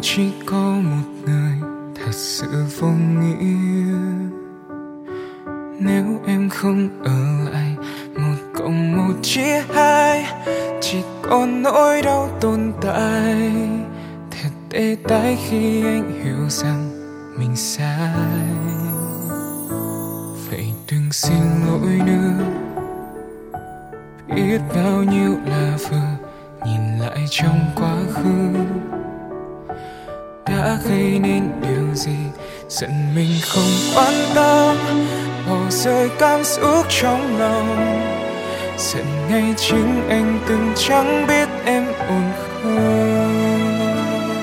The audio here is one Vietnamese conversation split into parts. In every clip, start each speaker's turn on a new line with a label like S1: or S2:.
S1: chỉ có một người thật sự vô nghĩa. Nếu em không ở lại, một cộng một chia hai, chỉ có nỗi đau tồn tại. Thật tê tái khi anh hiểu rằng mình sai. Vậy đừng xin lỗi nữa, biết bao nhiêu là vừa nhìn lại trong quá khứ đã gây nên điều gì. Giận mình không quan tâm, bỏ rơi cảm xúc trong lòng. Giận ngay chính anh từng chẳng biết em ổn không.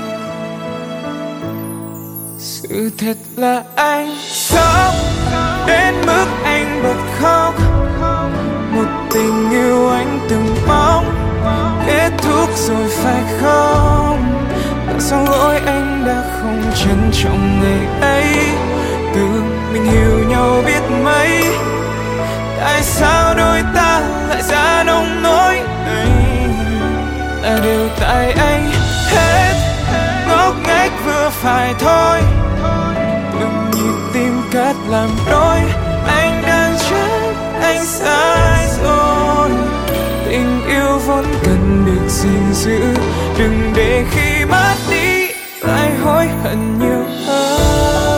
S1: Sự thật là anh sốc đến mức anh bật khóc. Một tình yêu anh từng mong kết thúc rồi phải không? Tại sao lỗi anh đã không trân trọng ngày ấy? Từ mình hiểu nhau biết mấy, tại sao đôi ta lại ra nông nỗi này? Là đều tại anh hết, ngốc nghếch vừa phải thôi. Từng nhịp tim cắt làm đôi, anh đang trách anh sai rồi. Tình yêu vốn cần được gìn giữ, đừng để khi mất đi lại hối hận nhiều hơn.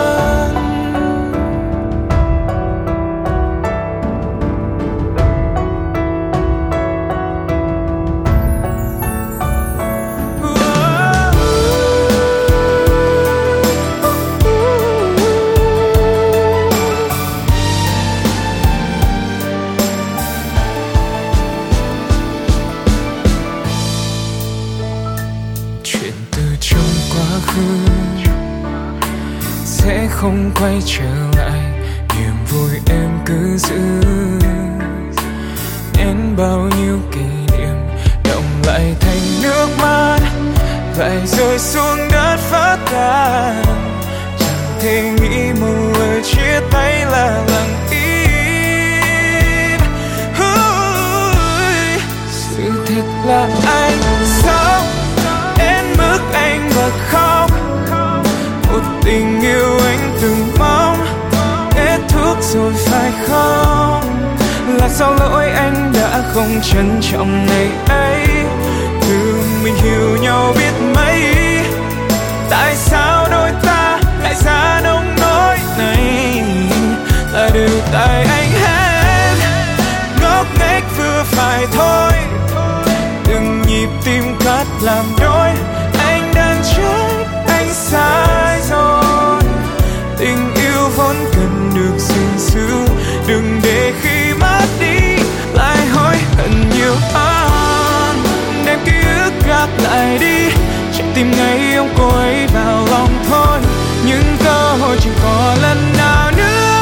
S1: Sẽ không quay trở lại, niềm vui em cứ giữ. Nên bao nhiêu kỷ niệm động lại thành nước mắt, lại rơi xuống đất phát tàn. Chẳng thể nghĩ một lời chia tay là lặng im. Sự thật là anh sốc đến mức anh bật khóc. Một tình yêu anh từng mong kết thúc rồi phải không? Là sao lỗi anh đã không trân trọng ngày ấy? Từ mình hiểu nhau biết mấy, tại sao đôi ta lại ra nông nỗi này? Là đều tại anh hết, ngốc nghếch vừa phải thôi. Từng nhịp tim cắt làm đôi, anh đang trách anh sai rồi. Tình yêu vốn cần được gìn giữ, đừng để khi mất đi lại hối hận nhiều hơn. Đem ký ức gác lại đi, trái tim ngày ôm cô ấy vào lòng thôi. Nhưng cơ hội chỉ có lần nào nữa.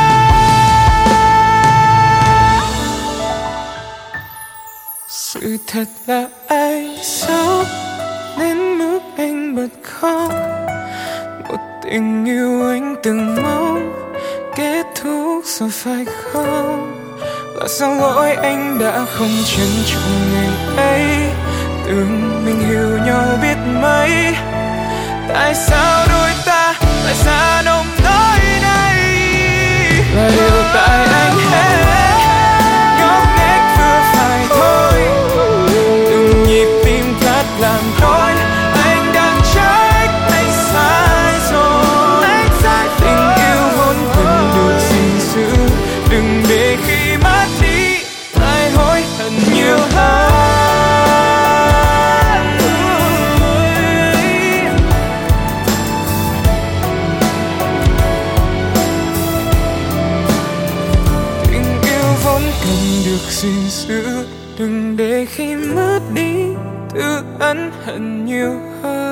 S1: Sự thật là anh sốc đến mức anh bật khóc. Một tình yêu anh từng mong kết thúc rồi phải không? Là sao lỗi anh đã không trân trọng ngày ấy? Từng mình hiểu nhau biết mấy, tại sao đôi ta lại ra nông nỗi này? Là điều tại anh hết, ngốc nghếch vừa phải thôi. Từng nhịp tim cắt làm đôi, anh đang trách anh sai rồi. Tình yêu vốn cần được gìn giữ, đừng để khi mất đi lại hối hận nhiều hơn. Tình yêu vốn cần được gìn giữ, đừng để khi mất đi tự ân hận nhiều hơn.